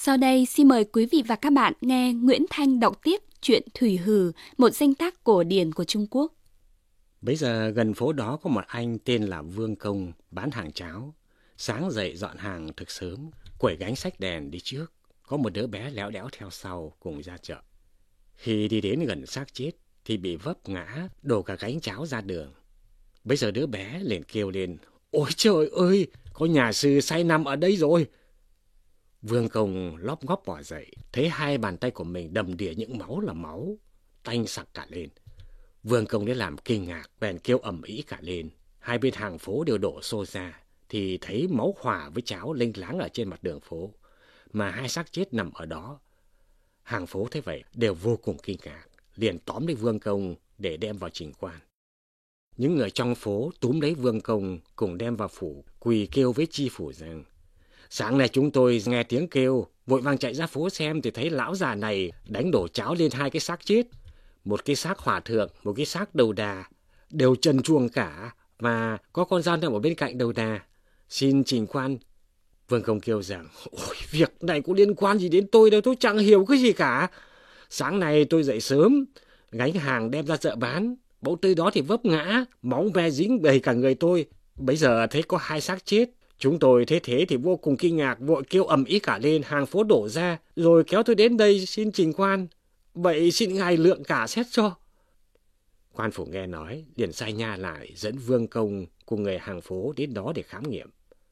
Sau đây xin mời quý vị và các bạn nghe Nguyễn Thanh đọc tiếp truyện Thủy Hừ, một danh tác cổ điển của Trung Quốc. Bấy giờ gần phố đó có một anh tên là Vương Công bán hàng cháo. Sáng dậy dọn hàng thực sớm, quẩy gánh xách đèn đi trước. Có một đứa bé léo đéo theo sau cùng ra chợ. Khi đi đến gần xác chết thì bị vấp ngã, đổ cả gánh cháo ra đường. Bấy giờ đứa bé liền kêu lên: "Ôi trời ơi, có nhà sư say nằm ở đây rồi!" Vương Công lóp ngóp bỏ dậy, thấy hai bàn tay của mình đầm đìa những máu là máu, tanh sặc cả lên. Vương Công đến làm kinh ngạc, bèn kêu ầm ĩ cả lên. Hai bên hàng phố đều đổ xô ra, thì thấy máu hòa với cháo lênh láng ở trên mặt đường phố, mà hai xác chết nằm ở đó. Hàng phố thế vậy đều vô cùng kinh ngạc, liền tóm lấy Vương Công để đem vào trình quan. Những người trong phố túm lấy Vương Công cùng đem vào phủ, quỳ kêu với chi phủ rằng: "Sáng nay chúng tôi nghe tiếng kêu, vội vàng chạy ra phố xem thì thấy lão già này đánh đổ cháo lên hai cái xác chết. Một cái xác hòa thượng, một cái xác đầu đà, đều trần truồng cả, và có con dao nằm ở bên cạnh đầu đà. Xin trình quan." Vương Công kêu rằng: "Ôi, việc này có liên quan gì đến tôi đâu, tôi chẳng hiểu cái gì cả. Sáng nay tôi dậy sớm, gánh hàng đem ra chợ bán, bỗng tới đó thì vấp ngã, máu me dính đầy cả người tôi. Bấy giờ thấy có hai xác chết. Chúng tôi thấy thế thì vô cùng kinh ngạc, vội kêu ầm ĩ cả lên, hàng phố đổ ra, rồi kéo tôi đến đây xin trình quan. Vậy xin ngài lượng cả xét cho." Quan phủ nghe nói, liền sai nha lại dẫn Vương Công cùng người hàng phố đến đó để khám nghiệm.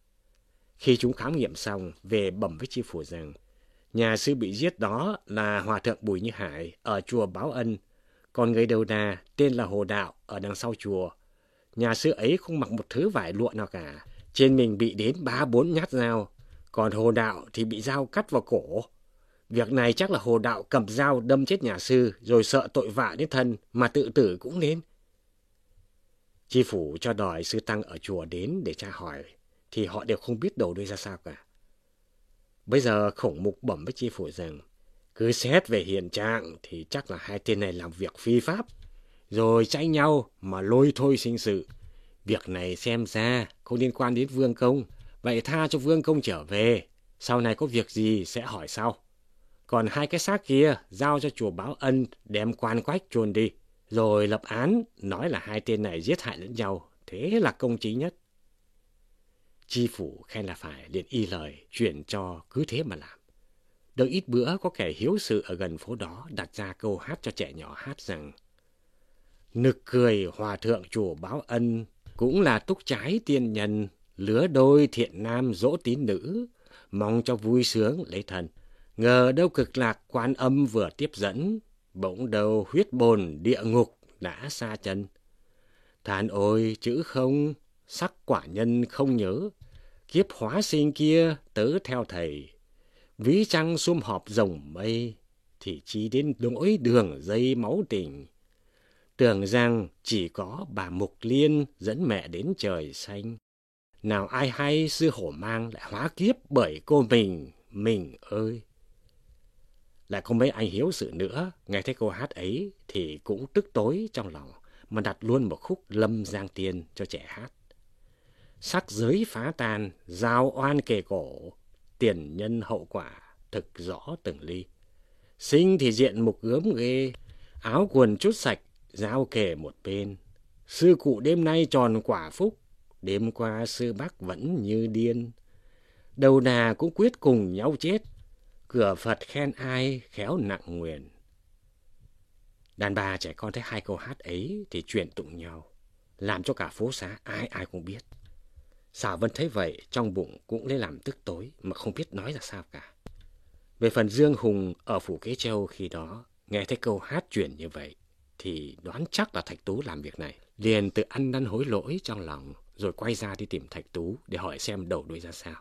Khi chúng khám nghiệm xong, về bẩm với chi phủ rằng nhà sư bị giết đó là hòa thượng Bùi Như Hải ở chùa Báo Ân, còn người đầu đà tên là Hồ Đạo ở đằng sau chùa. Nhà sư ấy không mặc một thứ vải lụa nào cả, trên mình bị đến 3-4 nhát dao, còn Hồ Đạo thì bị dao cắt vào cổ. Việc này chắc là Hồ Đạo cầm dao đâm chết nhà sư, rồi sợ tội vạ đến thân mà tự tử cũng nên. Chi phủ cho đòi sư tăng ở chùa đến để tra hỏi, thì họ đều không biết đầu đuôi ra sao cả. Bây giờ Khổng Mục bẩm với chi phủ rằng cứ xét về hiện trạng thì chắc là hai tên này làm việc phi pháp, rồi tranh nhau mà lôi thôi sinh sự. Việc này xem ra không liên quan đến Vương Công, vậy tha cho Vương Công trở về, sau này có việc gì sẽ hỏi sau. Còn hai cái xác kia giao cho chùa Báo Ân đem quan quách chôn đi, rồi lập án nói là hai tên này giết hại lẫn nhau, thế là công chính nhất. Chi phủ khen là phải, liền y lời chuyển cho cứ thế mà làm. Đợi ít bữa có kẻ hiếu sự ở gần phố đó đặt ra câu hát cho trẻ nhỏ hát rằng: "Nực cười hòa thượng chùa Báo Ân, cũng là túc trái tiên nhân, lứa đôi thiện nam dỗ tín nữ, mong cho vui sướng lấy thần. Ngờ đâu cực lạc Quan Âm vừa tiếp dẫn, bỗng đầu huyết bồn địa ngục đã xa chân. Than ôi chữ không, sắc quả nhân không nhớ, kiếp hóa sinh kia tớ theo thầy. Ví trăng sum họp rồng mây, thì chỉ đến nỗi đường dây máu tình. Tưởng rằng chỉ có bà Mục Liên dẫn mẹ đến trời xanh. Nào ai hay sư hổ mang lại hóa kiếp bởi cô mình ơi." Lại có mấy anh hiếu sự nữa, nghe thấy câu hát ấy thì cũng tức tối trong lòng, mà đặt luôn một khúc Lâm Giang Tiên cho trẻ hát. Sắc giới phá tan, giao oan kề cổ, tiền nhân hậu quả thực rõ từng ly. Sinh thì diện mục gớm ghê, áo quần chút sạch, giao kề một bên. Sư cụ đêm nay tròn quả phúc, đêm qua sư bác vẫn như điên. Đầu đà cũng quyết cùng nhau chết, cửa Phật khen ai khéo nặng nguyền. Đàn bà trẻ con thấy hai câu hát ấy thì truyền tụng nhau, làm cho cả phố xá ai ai cũng biết. Xảo Vân thấy vậy, trong bụng cũng lấy làm tức tối mà không biết nói ra sao cả. Về phần Dương Hùng ở phủ Kế Châu khi đó, nghe thấy câu hát truyền như vậy thì đoán chắc là Thạch Tú làm việc này, liền tự ăn năn hối lỗi trong lòng, rồi quay ra đi tìm Thạch Tú để hỏi xem đầu đuôi ra sao.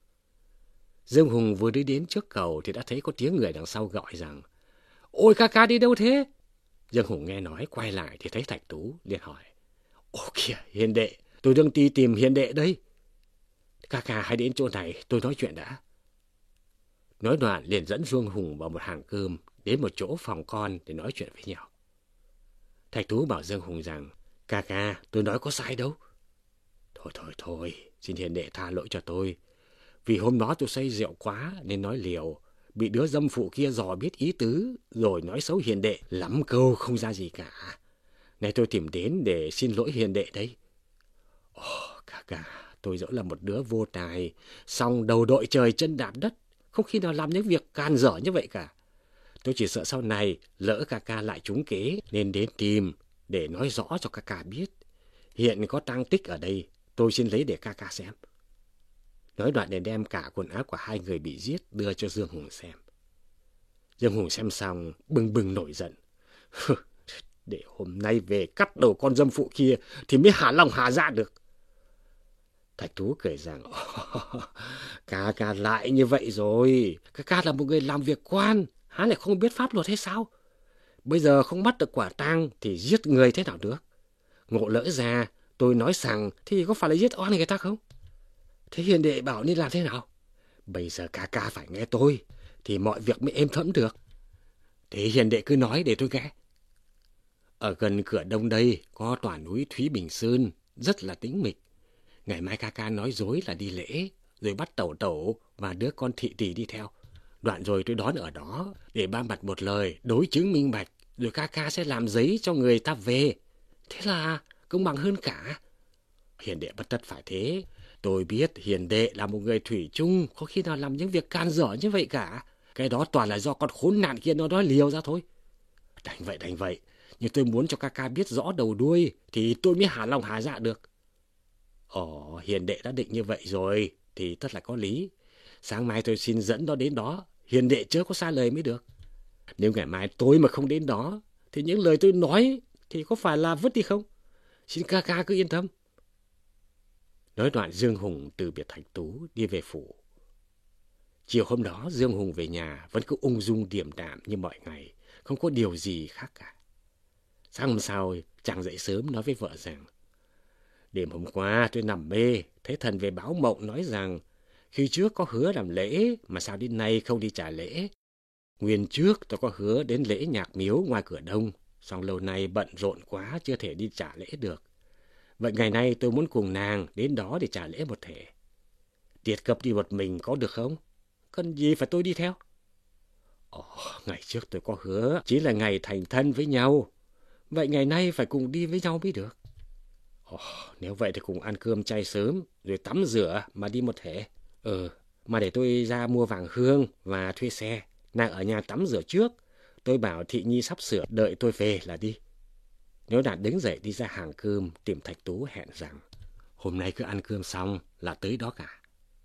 Dương Hùng vừa đi đến trước cầu thì đã thấy có tiếng người đằng sau gọi rằng: "Ôi ca ca đi đâu thế?" Dương Hùng nghe nói quay lại thì thấy Thạch Tú, liền hỏi: "Ồ kìa hiền đệ, tôi đang đi tìm hiền đệ đây." "Ca ca hãy đến chỗ này, tôi nói chuyện đã." Nói đoạn liền dẫn Dương Hùng vào một hàng cơm, đến một chỗ phòng con để nói chuyện với nhau. Thạch Tú bảo Dương Hùng rằng: Ca ca, tôi nói có sai đâu." Thôi, xin hiền đệ tha lỗi cho tôi. Vì hôm đó tôi say rượu quá nên nói liều, bị đứa dâm phụ kia dò biết ý tứ, rồi nói xấu hiền đệ lắm câu không ra gì cả. Này tôi tìm đến để xin lỗi hiền đệ đấy. Ca, tôi dẫu là một đứa vô tài, song đầu đội trời chân đạp đất, không khi nào làm những việc can dở như vậy cả. Tôi chỉ sợ sau này lỡ ca lại trúng kế nên đến tìm để nói rõ cho ca biết. Hiện có tang tích ở đây, tôi xin lấy để ca xem. Nói đoạn để đem cả quần áo của hai người bị giết đưa cho Dương Hùng xem. Dương Hùng xem xong bừng bừng nổi giận. Để hôm nay về cắt đầu con dâm phụ kia thì mới hả lòng hả dạ được. Thạch Tú cười rằng, ca lại như vậy rồi. Ca là một người làm việc quan, há lại không biết pháp luật hay sao? Bây giờ không bắt được quả tang thì giết người thế nào được? Ngộ lỡ ra tôi nói rằng thì có phải là giết oan người ta không? Thế hiền đệ bảo nên làm thế nào? Bây giờ ca phải nghe tôi thì mọi việc mới êm thấm được. Thế hiền đệ cứ nói để tôi nghe. Ở gần cửa đông đây có tòa núi Thúy Bình Sơn, rất là tĩnh mịch. Ngày mai ca nói dối là đi lễ, rồi bắt tẩu và đứa con thị tỷ đi theo. Đoạn rồi tôi đón ở đó để ba mặt một lời, đối chứng minh bạch, rồi ca sẽ làm giấy cho người ta về. Thế là công bằng hơn cả. Hiền đệ bất tất phải thế. Tôi biết hiền đệ là một người thủy chung, có khi nào làm những việc can dở như vậy cả. Cái đó toàn là do con khốn nạn kia nó nói liều ra thôi. Đành vậy. Nhưng tôi muốn cho ca biết rõ đầu đuôi thì tôi mới hả lòng hả dạ được. Hiền đệ đã định như vậy rồi thì tất là có lý. Sáng mai tôi xin dẫn nó đến đó, hiền đệ chớ có xa lời mới được. Nếu ngày mai tôi mà không đến đó thì những lời tôi nói thì có phải là vứt đi không? Xin ca cứ yên tâm. Nói đoạn Dương Hùng từ biệt Thạch Tú đi về phủ. Chiều hôm đó Dương Hùng về nhà vẫn cứ ung dung điềm đạm như mọi ngày, không có điều gì khác cả. Sáng hôm sau chàng dậy sớm nói với vợ rằng, đêm hôm qua tôi nằm mê, thấy thần về báo mộng nói rằng khi trước có hứa làm lễ mà sao đến nay không đi trả lễ. Nguyên trước tôi có hứa đến lễ nhạc miếu ngoài cửa đông, song lâu nay bận rộn quá chưa thể đi trả lễ được. Vậy ngày nay tôi muốn cùng nàng đến đó để trả lễ một thể. Tiệt cập đi một mình có được không? Cần gì phải tôi đi theo? Ngày trước tôi có hứa chỉ là ngày thành thân với nhau. Vậy ngày nay phải cùng đi với nhau mới được. Nếu vậy thì cùng ăn cơm chay sớm rồi tắm rửa mà đi một thể. Mà để tôi ra mua vàng hương và thuê xe. Nàng ở nhà tắm rửa trước. Tôi bảo Thị Nhi sắp sửa đợi tôi về là đi. Nếu Đạt đứng dậy đi ra hàng cơm tìm Thạch Tú hẹn rằng hôm nay cứ ăn cơm xong là tới đó cả.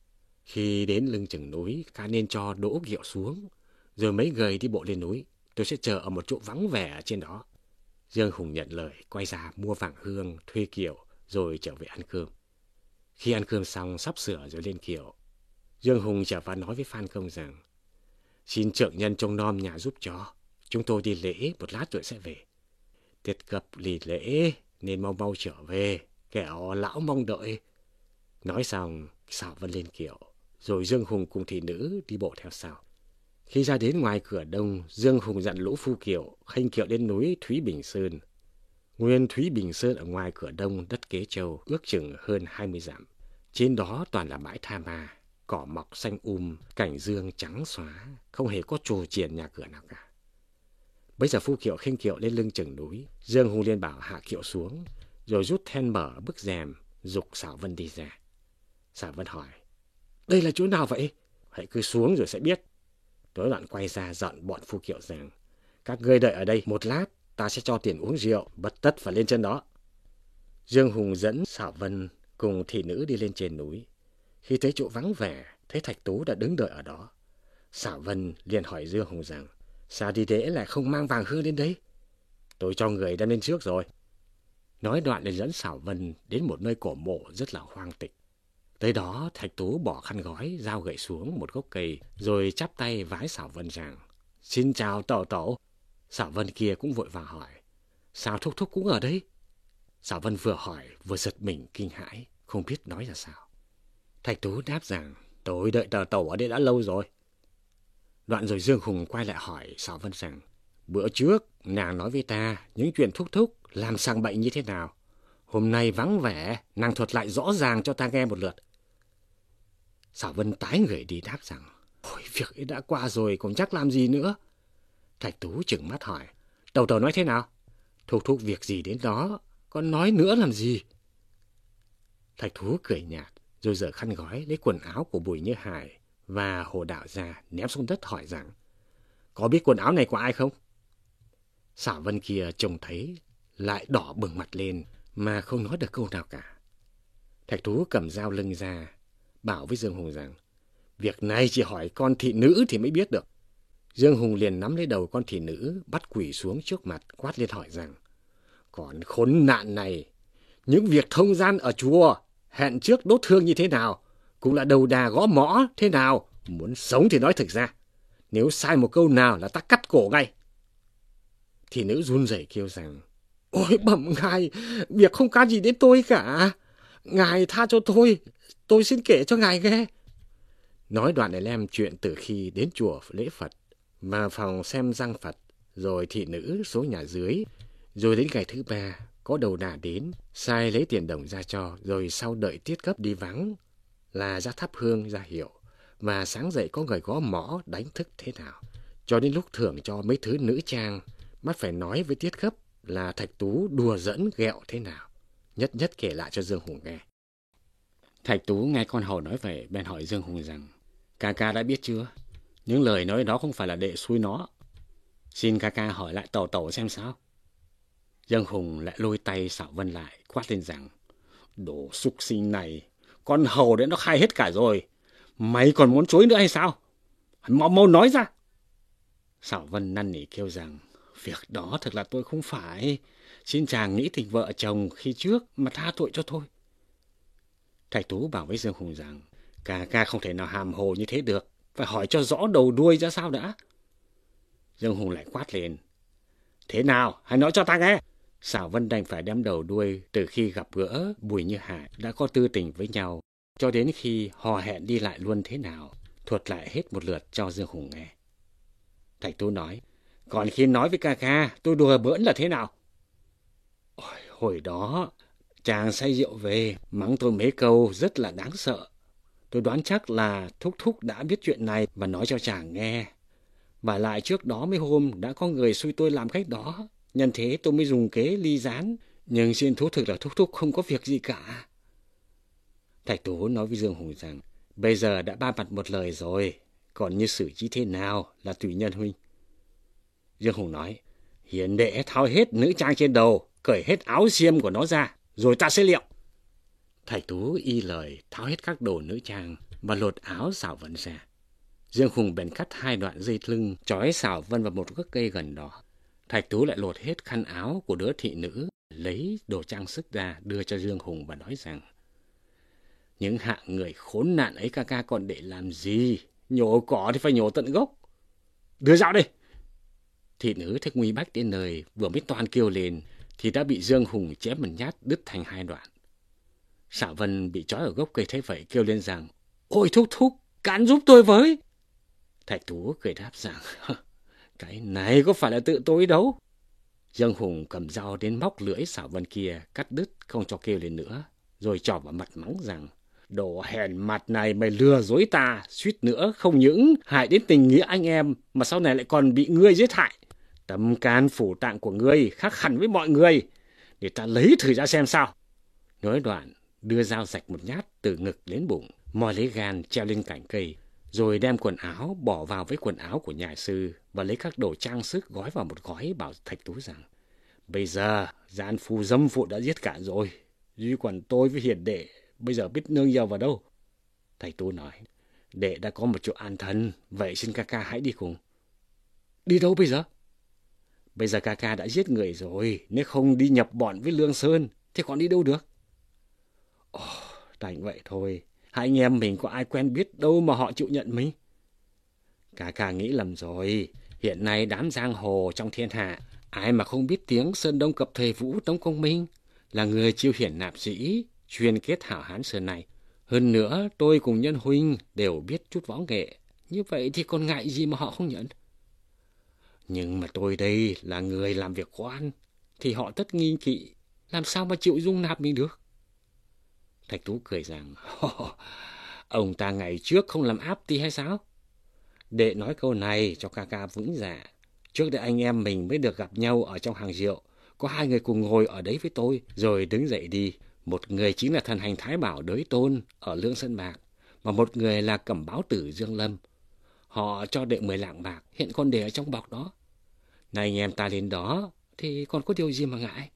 Khi đến lưng chừng núi, ca nên cho đỗ kiệu xuống, rồi mấy người đi bộ lên núi. Tôi sẽ chờ ở một chỗ vắng vẻ ở trên đó. Dương Hùng nhận lời, quay ra mua vàng hương, thuê kiệu, rồi trở về ăn cơm. Khi ăn cơm xong, sắp sửa rồi lên kiệu, Dương Hùng trở vào nói với Phan Công rằng, xin trượng nhân trông nom nhà giúp cho. Chúng tôi đi lễ một lát rồi sẽ về. Tiết cập lì lễ nên mau trở về, kẻo lão mong đợi. Nói xong, Sảo Vân lên kiệu, rồi Dương Hùng cùng thị nữ đi bộ theo sau. Khi ra đến ngoài cửa đông, Dương Hùng dặn lũ phu kiệu khênh kiệu đến núi Thúy Bình Sơn. Nguyên Thúy Bình Sơn ở ngoài cửa đông đất Kế Châu ước chừng hơn 20 dặm. Trên đó toàn là bãi tha ma, cỏ mọc xanh cảnh dương trắng xóa, không hề có trồ triển nhà cửa nào cả. Bây giờ phu kiệu khênh kiệu lên lưng chừng núi, Dương Hùng liền bảo hạ kiệu xuống, rồi rút then mở bức rèm, giục Sảo Vân đi ra. Sảo Vân hỏi, đây là chỗ nào vậy? Hãy cứ xuống rồi sẽ biết. Tối đoạn quay ra dặn bọn phu kiệu rằng, các ngươi đợi ở đây một lát, ta sẽ cho tiền uống rượu, bất tất phải lên trên đó. Dương Hùng dẫn Sảo Vân cùng thị nữ đi lên trên núi. Khi thấy chỗ vắng vẻ, thấy Thạch Tú đã đứng đợi ở đó. Sảo Vân liền hỏi Dương Hùng rằng, sao đi lễ lại không mang vàng hương đến đấy? Tôi cho người đem lên trước rồi. Nói đoạn liền dẫn Sảo Vân đến một nơi cổ mộ rất là hoang tịch. Tới đó Thạch Tú bỏ khăn gói, dao gậy xuống một gốc cây, rồi chắp tay vái Sảo Vân rằng, xin chào tẩu tẩu. Sảo Vân kia cũng vội vàng hỏi, sao thúc thúc cũng ở đây? Sảo Vân vừa hỏi vừa giật mình kinh hãi, không biết nói ra sao. Thạch Tú đáp rằng, tôi đợi tẩu ở đây đã lâu rồi. Đoạn rồi Dương Hùng quay lại hỏi Sảo Vân rằng, bữa trước nàng nói với ta những chuyện thúc thúc làm sang bệnh như thế nào. Hôm nay vắng vẻ, nàng thuật lại rõ ràng cho ta nghe một lượt. Sảo Vân tái người đi đáp rằng, Ôi, việc ấy đã qua rồi, còn chắc làm gì nữa? Thạch Tú trừng mắt hỏi. Tàu tàu nói thế nào? Thúc việc gì đến đó, con nói nữa làm gì? Thạch Tú cười nhạt, rồi giở khăn gói lấy quần áo của Bùi Như Hải và Hồ Đạo ra ném xuống đất hỏi rằng, có biết quần áo này của ai không? Xảo Vân kia trông thấy lại đỏ bừng mặt lên mà không nói được câu nào cả. Thạch Tú cầm dao lưng ra, bảo với Dương Hùng rằng, việc này chỉ hỏi con thị nữ thì mới biết được. Dương Hùng liền nắm lấy đầu con thị nữ, bắt quỳ xuống trước mặt, quát lên hỏi rằng, còn khốn nạn này, những việc thông gian ở chùa, hẹn trước đốt hương như thế nào, cũng là đầu đà gõ mõ thế nào, muốn sống thì nói thực ra. Nếu sai một câu nào là ta cắt cổ ngay. Thị nữ run rẩy kêu rằng, ôi bẩm ngài, việc không can gì đến tôi cả. Ngài tha cho tôi xin kể cho ngài nghe. Nói đoạn lại lem chuyện từ khi đến chùa lễ Phật, vào phòng xem răng Phật, rồi thị nữ xuống nhà dưới, rồi đến ngày thứ 3, có đầu đà đến, sai lấy tiền đồng ra cho, rồi sau đợi tiết cấp đi vắng, là ra thắp hương ra hiệu, và sáng dậy có người gõ mõ đánh thức thế nào. Cho đến lúc thưởng cho mấy thứ nữ trang, mắt phải nói với tiết cấp là Thạch Tú đùa giỡn ghẹo thế nào, nhất nhất kể lại cho Dương Hùng nghe. Thạch Tú nghe con hầu nói vậy, bèn hỏi Dương Hùng rằng, ca ca đã biết chưa? Những lời nói đó không phải là đệ xui nó. Xin ca ca hỏi lại tàu tàu xem sao. Dương Hùng lại lôi tay Xảo Vân lại, quát lên rằng, đồ súc sinh này, con hầu đấy nó khai hết cả rồi. Mày còn muốn chối nữa hay sao? Mau mau nói ra. Xảo Vân năn nỉ kêu rằng, việc đó thật là tôi không phải. Xin chàng nghĩ tình vợ chồng khi trước mà tha tội cho tôi. Thạch Tú bảo với Dương Hùng rằng, ca ca không thể nào hàm hồ như thế được, phải hỏi cho rõ đầu đuôi ra sao đã. Dương Hùng lại quát lên, thế nào, hãy nói cho ta nghe. Xảo Vân đành phải đem đầu đuôi từ khi gặp gỡ Bùi Như Hải đã có tư tình với nhau, cho đến khi hò hẹn đi lại luôn thế nào, thuật lại hết một lượt cho Dương Hùng nghe. Thạch Tú nói, còn khi nói với ca ca, tôi đùa bỡn là thế nào? Ôi, hồi đó, chàng say rượu về, mắng tôi mấy câu rất là đáng sợ. Tôi đoán chắc là Thúc đã biết chuyện này và nói cho chàng nghe. Và lại trước đó mấy hôm đã có người xui tôi làm cách đó, nhân thế tôi mới dùng kế ly gián, nhưng xin thú thực là Thúc không có việc gì cả. Thạch Tú nói với Dương Hùng rằng, bây giờ đã ba mặt một lời rồi, còn như xử trí thế nào là tùy nhân huynh. Dương Hùng nói, hiền đệ tháo hết nữ trang trên đầu, cởi hết áo xiêm của nó ra, rồi ta sẽ liệu. Thạch Tú y lời tháo hết các đồ nữ trang và lột áo Xảo Vân ra. Dương Hùng bèn cắt 2 đoạn dây lưng trói Xảo Vân vào một gốc cây gần đó. Thạch Tú lại lột hết khăn áo của đứa thị nữ, lấy đồ trang sức ra đưa cho Dương Hùng và nói rằng, những hạng người khốn nạn ấy ca ca còn để làm gì? Nhổ cỏ thì phải nhổ tận gốc. Đưa dao đây. Thị nữ thấy nguy bách đến nơi, vừa mới toan kêu lên thì đã bị Dương Hùng chém một nhát đứt thành 2 đoạn. Xảo Vân bị trói ở gốc cây thấy vậy kêu lên rằng, ôi Thúc, cản giúp tôi với. Thạch Tú cười đáp rằng, cái này có phải là tự tôi đâu. Dương Hùng cầm dao đến móc lưỡi Xảo Vân kia, cắt đứt không cho kêu lên nữa, rồi chọc vào mặt mắng rằng, đồ hèn mặt này mày lừa dối ta, suýt nữa không những hại đến tình nghĩa anh em mà sau này lại còn bị ngươi giết hại. Tâm can phủ tạng của ngươi khác hẳn với mọi người, để ta lấy thử ra xem sao. Nói đoạn đưa dao rạch một nhát từ ngực đến bụng, moi lấy gan treo lên cành cây, rồi đem quần áo bỏ vào với quần áo của nhà sư và lấy các đồ trang sức gói vào một gói, bảo Thạch Tú rằng, bây giờ gian phu dâm phụ đã giết cả rồi, duy còn tôi với hiền đệ bây giờ biết nương nhờ vào đâu. Thạch Tú nói, đệ đã có một chỗ an thân, vậy xin ca ca hãy đi cùng. Đi đâu bây giờ? Bây giờ ca ca đã giết người rồi, nếu không đi nhập bọn với Lương Sơn thì còn đi đâu được. Ồ, đành vậy thôi, hai anh em mình có ai quen biết đâu mà họ chịu nhận mình. Ca ca nghĩ lầm rồi, hiện nay đám giang hồ trong thiên hạ, ai mà không biết tiếng Sơn Đông Cập Thề Vũ Tống Công Minh, là người chiêu hiển nạp sĩ, chuyên kết hảo hán sơn này. Hơn nữa, tôi cùng Nhân huynh đều biết chút võ nghệ, như vậy thì còn ngại gì mà họ không nhận. Nhưng mà tôi đây là người làm việc quan, thì họ tất nghi kỵ, làm sao mà chịu dung nạp mình được. Thạch Tú cười rằng, ông ta ngày trước không làm áp ti hay sao? Đệ nói câu này cho ca ca vững dạ. Trước đây anh em mình mới được gặp nhau ở trong hàng rượu. Có 2 người cùng ngồi ở đấy với tôi, rồi đứng dậy đi. Một người chính là thần hành Thái Bảo Đới Tôn ở Lương Sơn Bạc, và một người là Cẩm Báo Tử Dương Lâm. Họ cho đệ 10 lạng bạc, hiện còn để ở trong bọc đó. Này anh em ta đến đó, thì còn có điều gì mà ngại?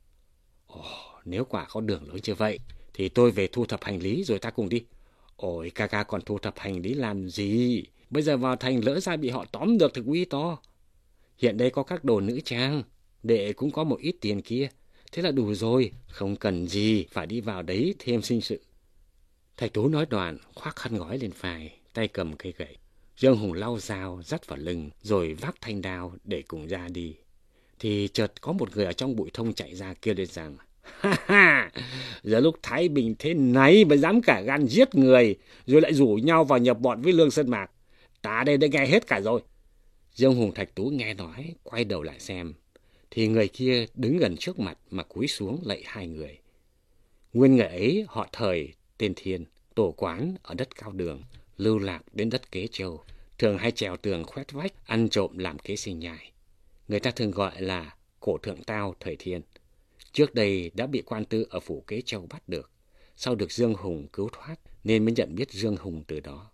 Ồ, nếu quả có đường lớn như vậy, thì tôi về thu thập hành lý rồi ta cùng đi. Ôi, ca ca còn thu thập hành lý làm gì? Bây giờ vào thành lỡ ra bị họ tóm được thì nguy to. Hiện đây có các đồ nữ trang, đệ cũng có một ít tiền kia. Thế là đủ rồi, không cần gì phải đi vào đấy thêm sinh sự. Thạch Tú nói đoạn, khoác khăn gói lên vai, tay cầm cây gậy. Dương Hùng lau dao dắt vào lưng, rồi vác thanh đao để cùng ra đi. Thì chợt có một người ở trong bụi thông chạy ra kêu lên rằng: Ha ha, giờ lúc thái bình thế này mà dám cả gan giết người, rồi lại rủ nhau vào nhập bọn với Lương Sơn Mạc. Ta đây đã nghe hết cả rồi. Dương Hùng Thạch Tú nghe nói, quay đầu lại xem, thì người kia đứng gần trước mặt mà cúi xuống lạy 2 người. Nguyên người ấy họ Thời, tên Thiên, tổ quán ở đất Cao Đường, lưu lạc đến đất Kế Châu, thường hay trèo tường khoét vách, ăn trộm làm kế sinh nhai. Người ta thường gọi là Cổ Thượng Tao Thời Thiên. Trước đây đã bị quan tư ở phủ Kế Châu bắt được, sau được Dương Hùng cứu thoát nên mới nhận biết Dương Hùng từ đó.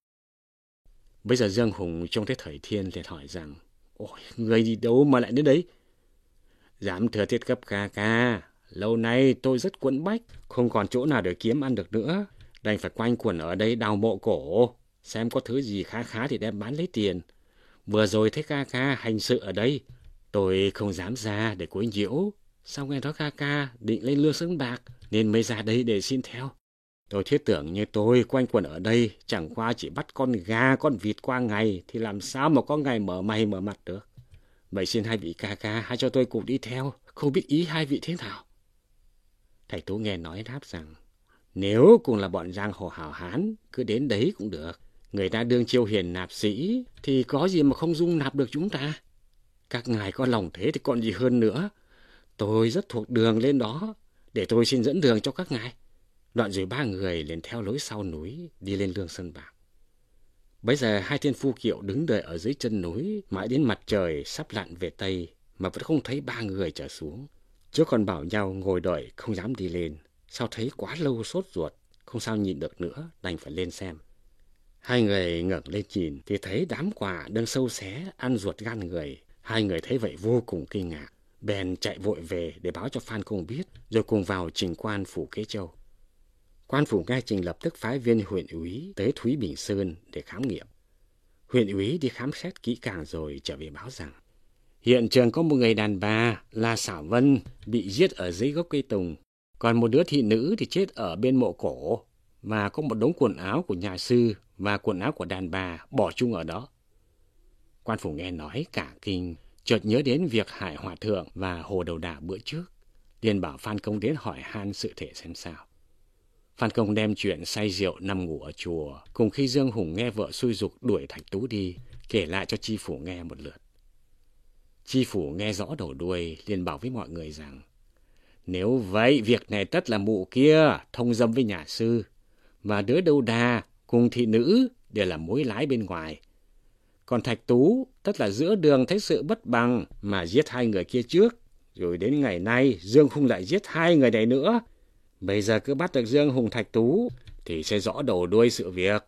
Bây giờ Dương Hùng trông thấy Thời Thiên liền hỏi rằng: Ôi, người gì đâu mà lại đến đấy? Dám thưa thiết cấp ca ca, lâu nay tôi rất quẫn bách, không còn chỗ nào để kiếm ăn được nữa, đành phải quanh quẩn ở đây đào mộ cổ, xem có thứ gì khá khá thì đem bán lấy tiền. Vừa rồi thấy ca ca hành sự ở đây, tôi không dám ra để quấy nhiễu, sau nghe nói ca ca định lên Lương Sơn Bạc nên mới ra đây để xin theo. Tôi thiết tưởng như tôi quanh quẩn ở đây chẳng qua chỉ bắt con gà con vịt qua ngày, thì làm sao mà có ngày mở mày mở mặt được. Vậy xin 2 vị ca ca hãy cho tôi cùng đi theo, không biết ý 2 vị thế nào. Thạch Tú nghe nói đáp rằng: Nếu cùng là bọn giang hồ hảo hán, cứ đến đấy cũng được. Người ta đương chiêu hiền nạp sĩ, thì có gì mà không dung nạp được chúng ta. Các ngài có lòng thế thì còn gì hơn nữa. Tôi rất thuộc đường lên đó, để tôi xin dẫn đường cho các ngài. Đoạn rồi 3 người liền theo lối sau núi đi lên Lương Sơn Bạc. Bấy giờ 2 tên phu kiệu đứng đợi ở dưới chân núi, mãi đến mặt trời sắp lặn về Tây mà vẫn không thấy 3 người trở xuống. Trước còn bảo nhau ngồi đợi không dám đi lên, sao thấy quá lâu sốt ruột, không sao nhịn được nữa, đành phải lên xem. 2 người ngẩng lên nhìn thì thấy đám quả đang sâu xé ăn ruột gan người. 2 người thấy vậy vô cùng kinh ngạc, bèn chạy vội về để báo cho Phan Công biết, rồi cùng vào trình quan phủ Kế Châu. Quan phủ nghe trình lập tức phái viên huyện úy tới Thúy Bình Sơn để khám nghiệm. Huyện úy đi khám xét kỹ càng rồi trở về báo rằng: Hiện trường có một người đàn bà là Xảo Vân bị giết ở dưới gốc cây tùng, còn một đứa thị nữ thì chết ở bên mộ cổ, và có một đống quần áo của nhà sư và quần áo của đàn bà bỏ chung ở đó. Quan phủ nghe nói cả kinh, chợt nhớ đến việc hại hòa thượng và Hồ Đầu Đà bữa trước, liền bảo Phan Công đến hỏi han sự thể xem sao. Phan Công đem chuyện say rượu nằm ngủ ở chùa, cùng khi Dương Hùng nghe vợ xui giục đuổi Thạch Tú đi, kể lại cho tri phủ nghe một lượt. Tri phủ nghe rõ đầu đuôi, liền bảo với mọi người rằng: Nếu vậy, việc này tất là mụ kia thông dâm với nhà sư, và đứa Đầu Đà cùng thị nữ đều là mối lái bên ngoài. Còn Thạch Tú tất là giữa đường thấy sự bất bằng mà giết 2 người kia trước, rồi đến ngày nay Dương Hùng lại giết 2 người này nữa. Bây giờ cứ bắt được Dương Hùng Thạch Tú thì sẽ rõ đầu đuôi sự việc.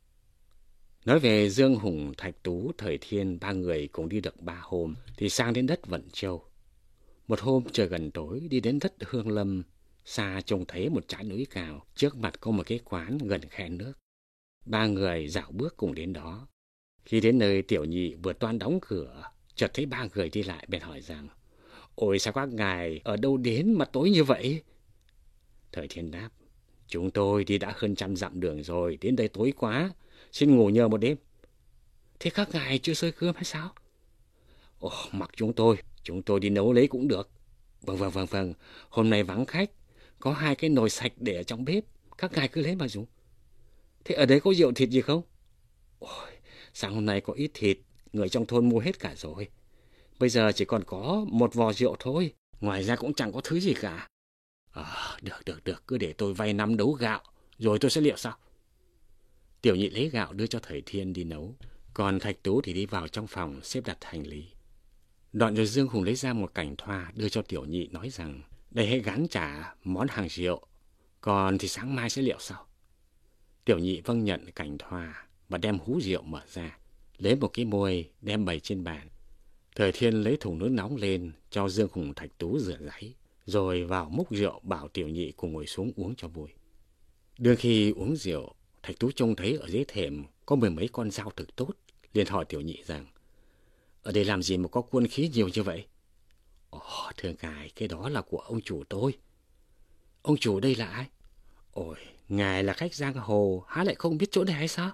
Nói về Dương Hùng Thạch Tú Thời Thiên, 3 người cũng đi được 3 hôm thì sang đến đất Vận Châu. Một hôm trời gần tối đi đến đất Hương Lâm, xa trông thấy một trái núi cao, trước mặt có một cái quán gần khe nước. 3 người dạo bước cùng đến đó. Khi đến nơi, Tiểu Nhị vừa toan đóng cửa, chợt thấy 3 người đi lại, bèn hỏi rằng: Ôi, sao các ngài ở đâu đến mà tối như vậy? Thời Thiên đáp: Chúng tôi đi đã hơn 100 dặm đường rồi, đến đây tối quá, xin ngủ nhờ một đêm. Thế các ngài chưa xơi cơm hay sao? Ồ, mặc chúng tôi đi nấu lấy cũng được. Vâng, hôm nay vắng khách, có 2 cái nồi sạch để ở trong bếp, các ngài cứ lấy mà dùng. Thế ở đấy có rượu thịt gì không? Ôi, sáng hôm nay có ít thịt, người trong thôn mua hết cả rồi. Bây giờ chỉ còn có 1 vò rượu thôi, ngoài ra cũng chẳng có thứ gì cả. Được, cứ để tôi vay 5 đấu gạo, rồi tôi sẽ liệu sau. Tiểu Nhị lấy gạo đưa cho Thời Thiên đi nấu. Còn Thạch Tú thì đi vào trong phòng xếp đặt hành lý. Đoạn rồi Dương Hùng lấy ra một cảnh thoa đưa cho Tiểu Nhị nói rằng đây hãy gắn trả món hàng rượu, còn thì sáng mai sẽ liệu sau. Tiểu Nhị vâng nhận cảnh thoa và đem hú rượu mở ra, lấy một cái môi đem bày trên bàn. Thời Thiên lấy thùng nước nóng lên cho Dương Hùng, Thạch Tú rửa ráy, rồi vào múc rượu bảo Tiểu Nhị cùng ngồi xuống uống cho vui. Đương khi uống rượu, Thạch Tú trông thấy ở dưới thềm có mười mấy con dao thực tốt, liền hỏi Tiểu Nhị rằng ở đây làm gì mà có quân khí nhiều như vậy? Ồ, thưa ngài, cái đó là của ông chủ tôi. Ông chủ đây là ai? Ôi, ngài là khách giang hồ, há lại không biết chỗ này hay sao?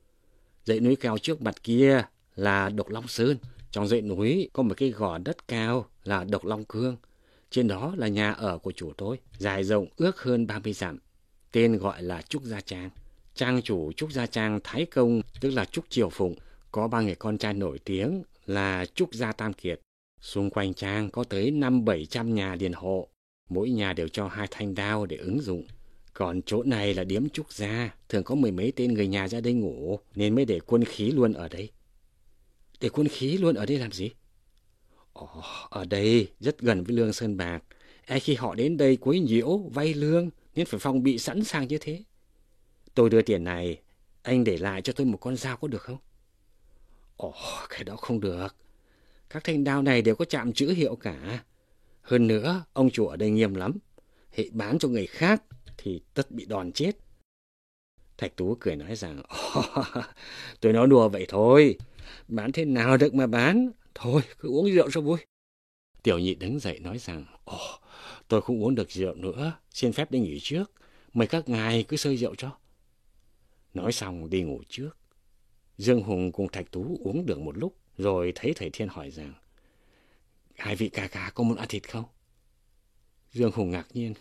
Dãy núi cao trước mặt kia là Độc Long Sơn. Trong dãy núi có một cái gò đất cao là Độc Long Cương. Trên đó là nhà ở của chủ tôi, dài rộng ước hơn 30 dặm. Tên gọi là Trúc Gia Trang. Trang chủ Trúc Gia Trang Thái Công, tức là Trúc Triều Phụng, có 3 người con trai nổi tiếng là Trúc Gia Tam Kiệt. Xung quanh trang có tới 500-700 nhà điền hộ, mỗi nhà đều cho 2 thanh đao để ứng dụng. Còn chỗ này là điếm Trúc Gia, thường có mười mấy tên người nhà ra đây ngủ, nên mới để quân khí luôn ở đây. Để quân khí luôn ở đây làm gì? Ồ, ở đây rất gần với Lương Sơn Bạc. Ai khi họ đến đây quấy nhiễu, vay lương, nên phải phòng bị sẵn sàng như thế. Tôi đưa tiền này, anh để lại cho tôi một con dao có được không? Ồ, cái đó không được. Các thanh đao này đều có chạm chữ hiệu cả. Hơn nữa, ông chủ ở đây nghiêm lắm. Hệ bán cho người khác thì tất bị đòn chết. Thạch Tú cười nói rằng, tôi nói đùa vậy thôi. Bán thế nào được mà bán. Thôi, cứ uống rượu cho vui. Tiểu Nhị đứng dậy nói rằng, tôi không uống được rượu nữa. Xin phép đi nghỉ trước. Mời các ngài cứ xơi rượu cho. Nói xong đi ngủ trước. Dương Hùng cùng Thạch Tú uống được một lúc, rồi thấy thầy Thiên hỏi rằng, hai vị ca ca có muốn ăn thịt không? Dương Hùng ngạc nhiên,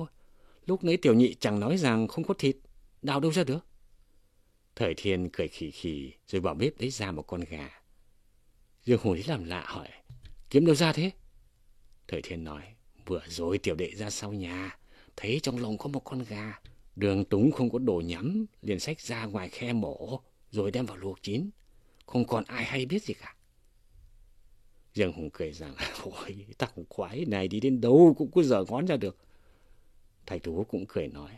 lúc nãy Tiểu Nhị chẳng nói rằng không có thịt, đào đâu ra được? Thầy Thiên cười khì khì, rồi vào bếp lấy ra một con gà. Dương Hùng thấy làm lạ hỏi, kiếm đâu ra thế? Thầy Thiên nói, vừa rồi tiểu đệ ra sau nhà, thấy trong lồng có một con gà. Đường Túng không có đồ nhắm, liền xách ra ngoài khe mổ, rồi đem vào luộc chín. Không còn ai hay biết gì cả. Dương Hùng cười rằng, ôi, thằng quái này đi đến đâu cũng cứ giở ngón ra được. Thầy Tú cũng cười nói,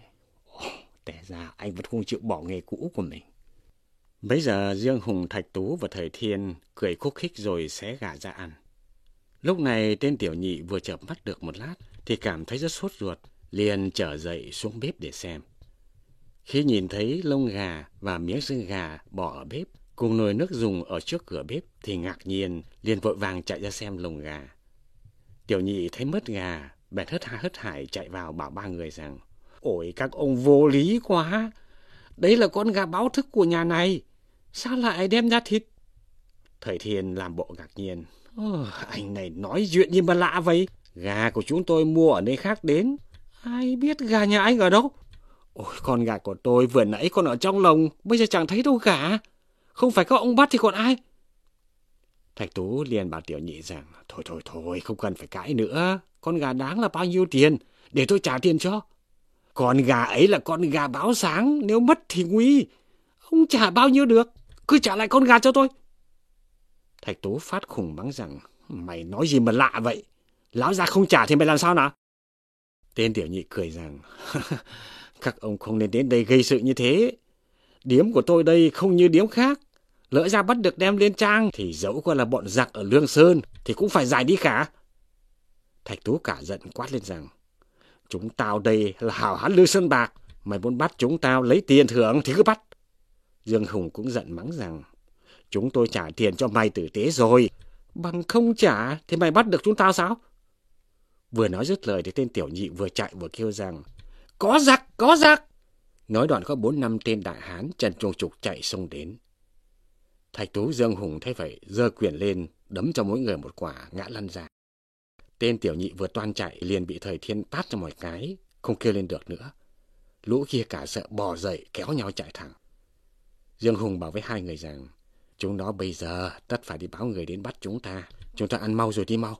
té ra anh vẫn không chịu bỏ nghề cũ của mình. Bấy giờ Dương Hùng, Thạch Tú và thầy Thiên cười khúc khích rồi xé gà ra ăn. Lúc này tên Tiểu Nhị vừa chợp mắt được một lát thì cảm thấy rất sốt ruột, liền trở dậy xuống bếp để xem. Khi nhìn thấy lông gà và miếng xương gà bỏ ở bếp cùng nồi nước dùng ở trước cửa bếp thì ngạc nhiên, liền vội vàng chạy ra xem lồng gà. Tiểu Nhị thấy mất gà, bèn hớt hải chạy vào bảo ba người rằng, ôi các ông vô lý quá, đấy là con gà báo thức của nhà này, sao lại đem ra thịt? Thầy Thiên làm bộ ngạc nhiên, anh này nói chuyện gì mà lạ vậy, gà của chúng tôi mua ở nơi khác đến, ai biết gà nhà anh ở đâu? Ôi, con gà của tôi vừa nãy còn ở trong lồng, bây giờ chẳng thấy đâu cả. Không phải các ông bắt thì còn ai? Thạch Tú liền bảo Tiểu Nhị rằng, thôi, không cần phải cãi nữa. Con gà đáng là bao nhiêu tiền, để tôi trả tiền cho. Con gà ấy là con gà báo sáng, nếu mất thì nguy. Ông trả bao nhiêu được, cứ trả lại con gà cho tôi. Thạch Tú phát khùng mắng rằng, mày nói gì mà lạ vậy? Lão già không trả thì mày làm sao nào? Tên Tiểu Nhị cười rằng, các ông không nên đến đây gây sự như thế. Điếm của tôi đây không như điếm khác. Lỡ ra bắt được đem lên trang thì dẫu có là bọn giặc ở Lương Sơn thì cũng phải giải đi cả. Thạch Tú cả giận quát lên rằng, chúng tao đây là hảo hán Lương Sơn Bạc, mày muốn bắt chúng tao lấy tiền thưởng thì cứ bắt. Dương Hùng cũng giận mắng rằng, chúng tôi trả tiền cho mày tử tế rồi, bằng không trả thì mày bắt được chúng tao sao? Vừa nói dứt lời thì tên Tiểu Nhị vừa chạy vừa kêu rằng, có giặc! Nói đoạn có 4-5 tên đại hán chân chuồng trục chạy xông đến. Thạch Tú, Dương Hùng thấy vậy giơ quyền lên đấm cho mỗi người một quả, ngã lăn ra. Tên Tiểu Nhị vừa toan chạy liền bị thầy Thiên tát cho một cái, không kêu lên được nữa. Lũ kia cả sợ bò dậy kéo nhau chạy thẳng. Dương Hùng bảo với hai người rằng, chúng nó bây giờ tất phải đi báo người đến bắt chúng ta ăn mau rồi đi mau.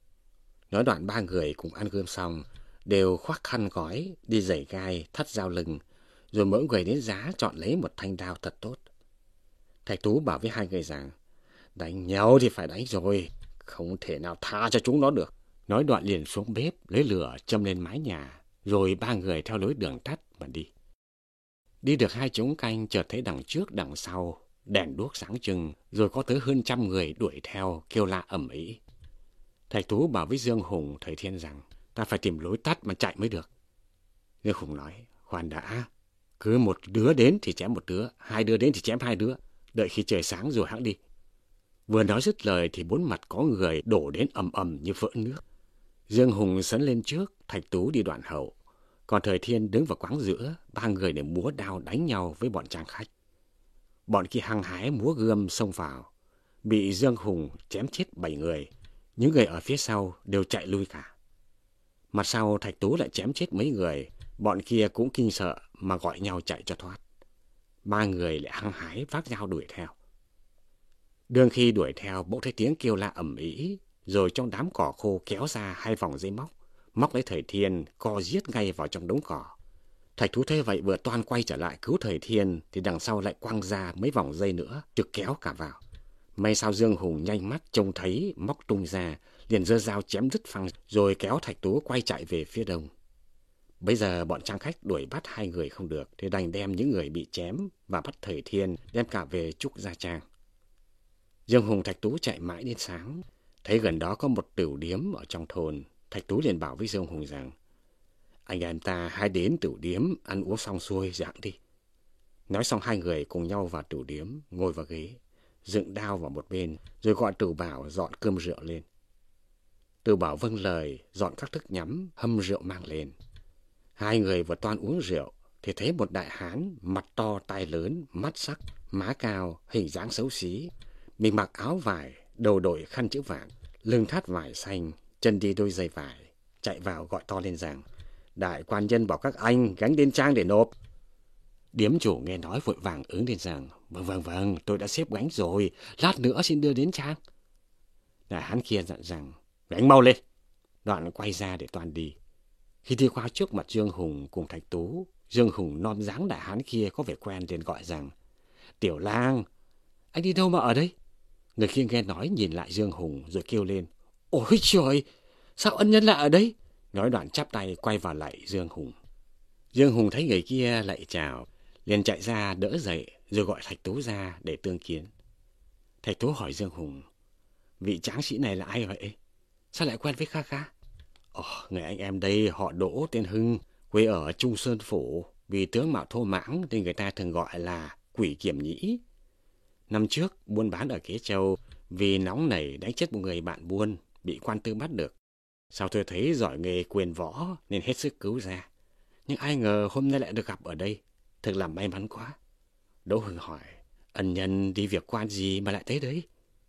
Nói đoạn ba người cùng ăn cơm xong, đều khoác khăn gói, đi giày gai, thắt dao lưng, rồi mỗi người đến giá chọn lấy một thanh đao thật tốt. Thạch Tú bảo với hai người rằng, đánh nhau thì phải đánh rồi, không thể nào tha cho chúng nó được. Nói đoạn liền xuống bếp lấy lửa châm lên mái nhà, rồi ba người theo lối đường tắt mà đi. Đi được 2 chống canh, chợt thấy đằng trước đằng sau đèn đuốc sáng trưng, rồi có tới hơn 100 người đuổi theo kêu la ầm ĩ. Thạch Tú bảo với Dương Hùng, Thời Thiên rằng, ta phải tìm lối tắt mà chạy mới được. Dương Hùng nói, khoan đã, cứ một đứa đến thì chém một đứa, 2 đứa đến thì chém 2 đứa, đợi khi trời sáng rồi hãng đi. Vừa nói dứt lời thì 4 mặt có người đổ đến ầm ầm như vỡ nước. Dương Hùng sấn lên trước, Thạch Tú đi đoạn hậu, còn Thời Thiên đứng vào quãng giữa, 3 người để múa đao đánh nhau với bọn trang khách. Bọn kia hăng hái múa gươm xông vào, bị Dương Hùng chém chết 7 người, những người ở phía sau đều chạy lui cả. Mặt sau Thạch Tú lại chém chết mấy người, bọn kia cũng kinh sợ mà gọi nhau chạy cho thoát. 3 người lại hăng hái vác dao đuổi theo. Đương khi đuổi theo, bỗng thấy tiếng kêu la ầm ĩ, rồi trong đám cỏ khô kéo ra 2 vòng dây móc lấy Thời Thiên, co giết ngay vào trong đống cỏ. Thạch Tú thấy vậy vừa toan quay trở lại cứu Thời Thiên, thì đằng sau lại quăng ra mấy vòng dây nữa, trực kéo cả vào. May sao Dương Hùng nhanh mắt trông thấy, móc tung ra, liền giơ dao chém đứt phăng, rồi kéo Thạch Tú quay chạy về phía đông. Bây giờ bọn trang khách đuổi bắt 2 người không được, thì đành đem những người bị chém và bắt Thời Thiên đem cả về Trúc Gia Trang. Dương Hùng Thạch Tú chạy mãi đến sáng, thấy gần đó có một tửu điếm ở trong thôn. Thạch Tú liền bảo với Dương Hùng rằng, anh em ta hãy đến tửu điếm ăn uống xong xuôi dạng đi. Nói xong 2 người cùng nhau vào tửu điếm, ngồi vào ghế, dựng đao vào một bên, rồi gọi Tửu Bảo dọn cơm rượu lên. Tửu Bảo vâng lời, dọn các thức nhắm, hâm rượu mang lên. 2 người vừa toan uống rượu, thì thấy một đại hán, mặt to tai lớn, mắt sắc, má cao, hình dáng xấu xí. Mình mặc áo vải, đầu đội khăn chữ vàng, lưng thắt vải xanh, chân đi đôi giày vải, chạy vào gọi to lên rằng, đại quan nhân bảo các anh gánh đến trang để nộp. Điếm chủ nghe nói vội vàng ứng lên rằng, vâng, tôi đã xếp gánh rồi, lát nữa xin đưa đến trang. Đại hán kia dặn rằng, gánh mau lên. Đoạn quay ra để toan đi. Khi đi qua trước mặt Dương Hùng cùng Thạch Tú, Dương Hùng non dáng đại hán kia có vẻ quen liền gọi rằng, Tiểu Lang, anh đi đâu mà ở đây? Người kia nghe nói nhìn lại Dương Hùng rồi kêu lên, ôi trời, sao ân nhân lại ở đây? Nói đoạn chắp tay quay vào lạy Dương Hùng. Dương Hùng thấy người kia lạy chào, liền chạy ra đỡ dậy rồi gọi Thạch Tú ra để tương kiến. Thạch Tú hỏi Dương Hùng, vị tráng sĩ này là ai vậy? Sao lại quen với Kha Kha? Người anh em đây họ Đỗ tên Hưng, quê ở Trung Sơn Phủ, vì tướng mạo thô mãng nên người ta thường gọi là Quỷ Kiểm Nhĩ. Năm trước buôn bán ở Kế Châu, vì nóng nảy đánh chết một người bạn buôn, bị quan tư bắt được. Sau tôi thấy giỏi nghề quyền võ nên hết sức cứu ra. Nhưng ai ngờ hôm nay lại được gặp ở đây, thật là may mắn quá. Đỗ Hưng hỏi, ân nhân đi việc quan gì mà lại tới đấy?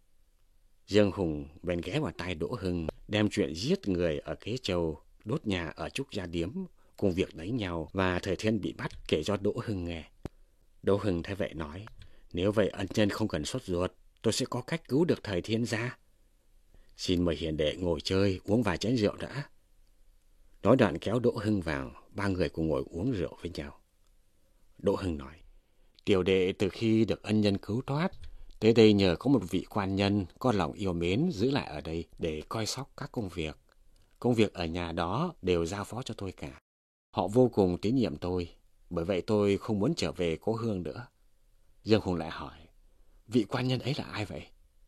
Dương Hùng bèn ghé vào tai Đỗ Hưng, đem chuyện giết người ở Kế Châu, đốt nhà ở Trúc Gia Điếm, cùng việc đánh nhau và Thời Thiên bị bắt kể cho Đỗ Hưng nghe. Đỗ Hưng thấy vậy nói, nếu vậy ân nhân không cần sốt ruột, tôi sẽ có cách cứu được Thời Thiên ra. Xin mời hiền đệ ngồi chơi, uống vài chén rượu đã. Nói đoạn kéo Đỗ Hưng vào, 3 người cùng ngồi uống rượu với nhau. Đỗ Hưng nói, tiểu đệ từ khi được ân nhân cứu thoát, tới đây nhờ có một vị quan nhân có lòng yêu mến giữ lại ở đây để coi sóc các công việc. Công việc ở nhà đó đều giao phó cho tôi cả. Họ vô cùng tín nhiệm tôi, bởi vậy tôi không muốn trở về cố hương nữa. Dương Hùng lại hỏi, vị quan nhân ấy là ai vậy?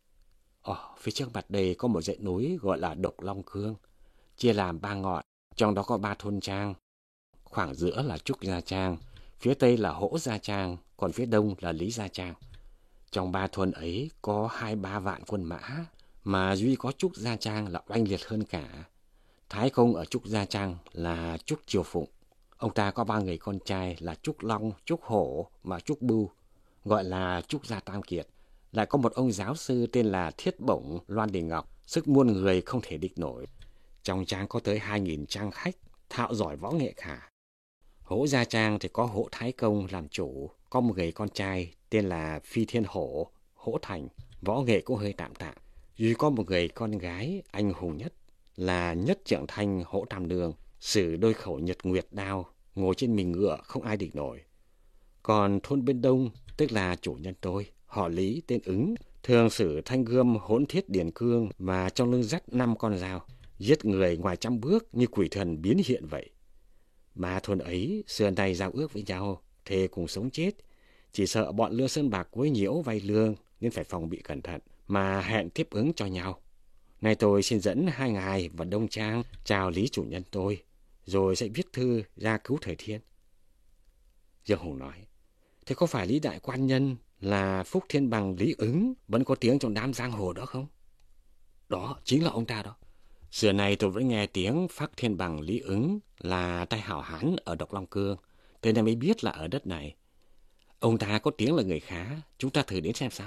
Phía trước mặt đây có một dãy núi gọi là Độc Long Cương, chia làm 3 ngọn, trong đó có 3 thôn trang. Khoảng giữa là Trúc Gia Trang, phía tây là Hỗ Gia Trang, còn phía đông là Lý Gia Trang. Trong 3 thôn ấy có 2-3 vạn quân mã, mà duy có Trúc Gia Trang là oanh liệt hơn cả. Thái công ở Trúc Gia Trang là Trúc Triều Phụng. Ông ta có 3 người con trai là Trúc Long, Trúc Hổ và Trúc Bưu, gọi là Trúc Gia Tam Kiệt. Lại có một ông giáo sư tên là Thiết Bổng Loan Đình Ngọc, sức muôn người không thể địch nổi. Trong trang có tới 2.000 trang khách, thạo giỏi võ nghệ cả. Hỗ Gia Trang thì có Hỗ Thái Công làm chủ, có một người con trai tên là Phi Thiên Hổ, Hỗ Thành, võ nghệ cũng hơi tạm tạm. Duy có một người con gái anh hùng nhất là Nhất Trượng Thanh Hỗ Tam Nương, sử đôi khẩu nhật nguyệt đao, ngồi trên mình ngựa không ai địch nổi. Còn thôn bên đông, tức là chủ nhân tôi, họ Lý tên Ứng, thường sử thanh gươm hỗn thiết điền cương và trong lưng dắt 5 con dao, giết người ngoài 100 bước như quỷ thần biến hiện vậy. Mà thôn ấy xưa nay giao ước với nhau, thề cùng sống chết, chỉ sợ bọn Lương Sơn Bạc quấy nhiễu vay lương nên phải phòng bị cẩn thận, mà hẹn tiếp ứng cho nhau. Nay tôi xin dẫn 2 ngài vào Đông Trang chào Lý chủ nhân tôi, rồi sẽ viết thư ra cứu Thời Thiên. Dương Hùng nói, thế có phải Lý đại quan nhân là Phúc Thiên Bằng Lý Ứng vẫn có tiếng trong đám giang hồ đó không? Đó, chính là ông ta đó. Xưa này tôi vẫn nghe tiếng Phúc Thiên Bằng Lý Ứng là tay hảo hán ở Độc Long Cương, thế nên mới biết là ở đất này. Ông ta có tiếng là người khá, chúng ta thử đến xem sao.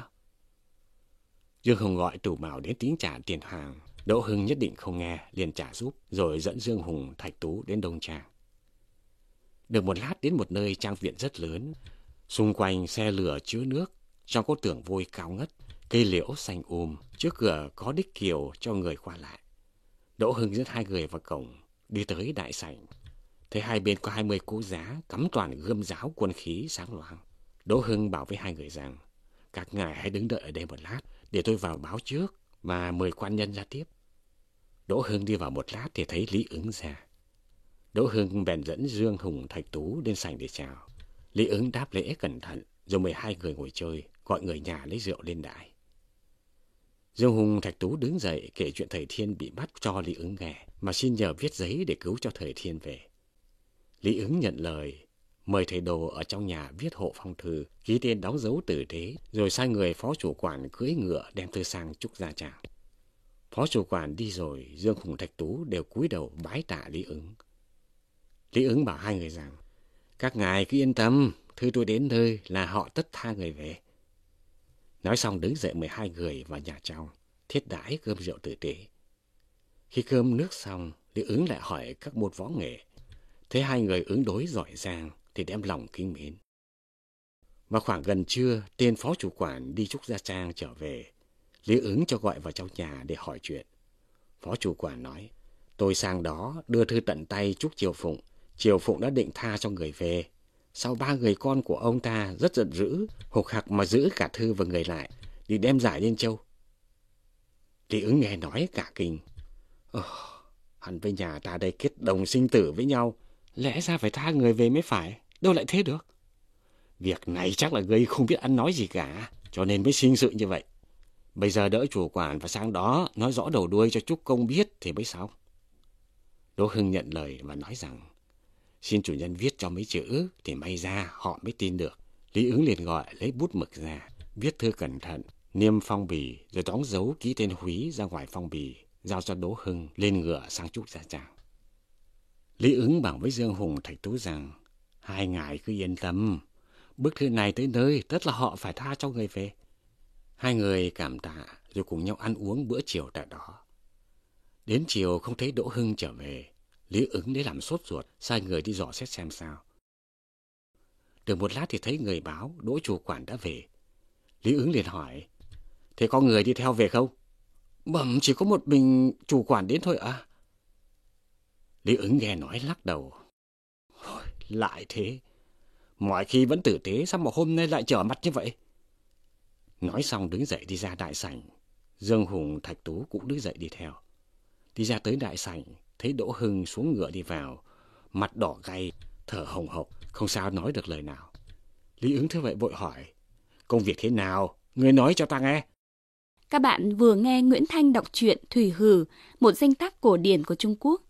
Dương Hùng gọi Tù Mạo đến tính trả tiền hàng. Đỗ Hưng nhất định không nghe, liền trả giúp, rồi dẫn Dương Hùng, Thạch Tú đến Đông Trang. Được một lát đến một nơi trang viện rất lớn, xung quanh xe lửa chứa nước, trong có tường vôi cao ngất, cây liễu xanh trước cửa có đích kiều cho người qua lại. Đỗ Hưng dẫn 2 người vào cổng, đi tới đại sảnh. Thấy hai bên có 20 cỗ giá cắm toàn gươm giáo quân khí sáng loáng. Đỗ Hưng bảo với 2 người rằng, các ngài hãy đứng đợi ở đây một lát, để tôi vào báo trước và mời quan nhân ra tiếp. Đỗ Hưng đi vào một lát thì thấy Lý Ứng ra. Đỗ Hưng bèn dẫn Dương Hùng, Thạch Tú lên sảnh để chào. Lý Ứng đáp lễ cẩn thận, rồi mời 2 người ngồi chơi, gọi người nhà lấy rượu lên đãi. Dương Hùng, Thạch Tú đứng dậy kể chuyện Thời Thiên bị bắt cho Lý Ứng nghe, mà xin nhờ viết giấy để cứu cho Thời Thiên về. Lý Ứng nhận lời, mời thầy đồ ở trong nhà viết hộ phong thư, ký tên đóng dấu tử tế, rồi sai người phó chủ quản cưỡi ngựa đem thư sang Trúc Gia Tràng. Phó chủ quản đi rồi, Dương Hùng, Thạch Tú đều cúi đầu bái tạ Lý Ứng. Lý Ứng bảo 2 người rằng, các ngài cứ yên tâm, thư tôi đến nơi là họ tất tha người về. Nói xong đứng dậy mời 2 người vào nhà trong, thiết đãi cơm rượu tử tế. Khi cơm nước xong, Lý Ứng lại hỏi các môn võ nghệ. Thấy 2 người ứng đối giỏi giang thì đem lòng kính mến. Vào khoảng gần trưa, tên phó chủ quản đi Trúc Gia Trang trở về. Lý Ứng cho gọi vào trong nhà để hỏi chuyện. Phó chủ quản nói, tôi sang đó đưa thư tận tay Trúc Triều Phụng. Triều Phụng đã định tha cho người về. Sau 3 người con của ông ta rất giận dữ, hục hặc mà giữ cả thư và người lại, đi đem giải lên Châu. Lý Ứng nghe nói cả kinh. Hắn với nhà ta đây kết đồng sinh tử với nhau, lẽ ra phải tha người về mới phải, đâu lại thế được. Việc này chắc là gây không biết ăn nói gì cả, cho nên mới sinh sự như vậy. Bây giờ đỡ chủ quản và sang đó nói rõ đầu đuôi cho Trúc Công biết thì mới xong. Đỗ Hưng nhận lời và nói rằng, xin chủ nhân viết cho mấy chữ thì may ra họ mới tin được. Lý Ứng liền gọi lấy bút mực ra, viết thư cẩn thận, niêm phong bì, rồi đóng dấu ký tên Húy ra ngoài phong bì, giao cho Đỗ Hưng lên ngựa sang Trúc Gia Tràng. Lý Ứng bảo với Dương Hùng, Thạch Tú rằng, 2 ngài cứ yên tâm, bức thư này tới nơi tất là họ phải tha cho người về. 2 người cảm tạ rồi cùng nhau ăn uống bữa chiều tại đó. Đến chiều không thấy Đỗ Hưng trở về, Lý Ứng để làm sốt ruột, sai người đi dò xét xem sao. Được một lát thì thấy người báo Đỗ chủ quản đã về. Lý Ứng liền hỏi, thế có người đi theo về không? Bẩm chỉ có một mình chủ quản đến thôi ạ. Lý Ứng nghe nói lắc đầu. Lại thế, mọi khi vẫn tử tế, sao mà hôm nay lại trở mặt như vậy? Nói xong đứng dậy đi ra đại sảnh. Dương Hùng, Thạch Tú cũng đứng dậy đi theo. Đi ra tới đại sảnh, thấy Đỗ Hưng xuống ngựa đi vào, mặt đỏ gay, thở hồng hộc, không sao nói được lời nào. Lý Ứng thế vậy vội hỏi, công việc thế nào? Ngươi nói cho ta nghe. Các bạn vừa nghe Nguyễn Thanh đọc truyện Thủy Hử, một danh tác cổ điển của Trung Quốc.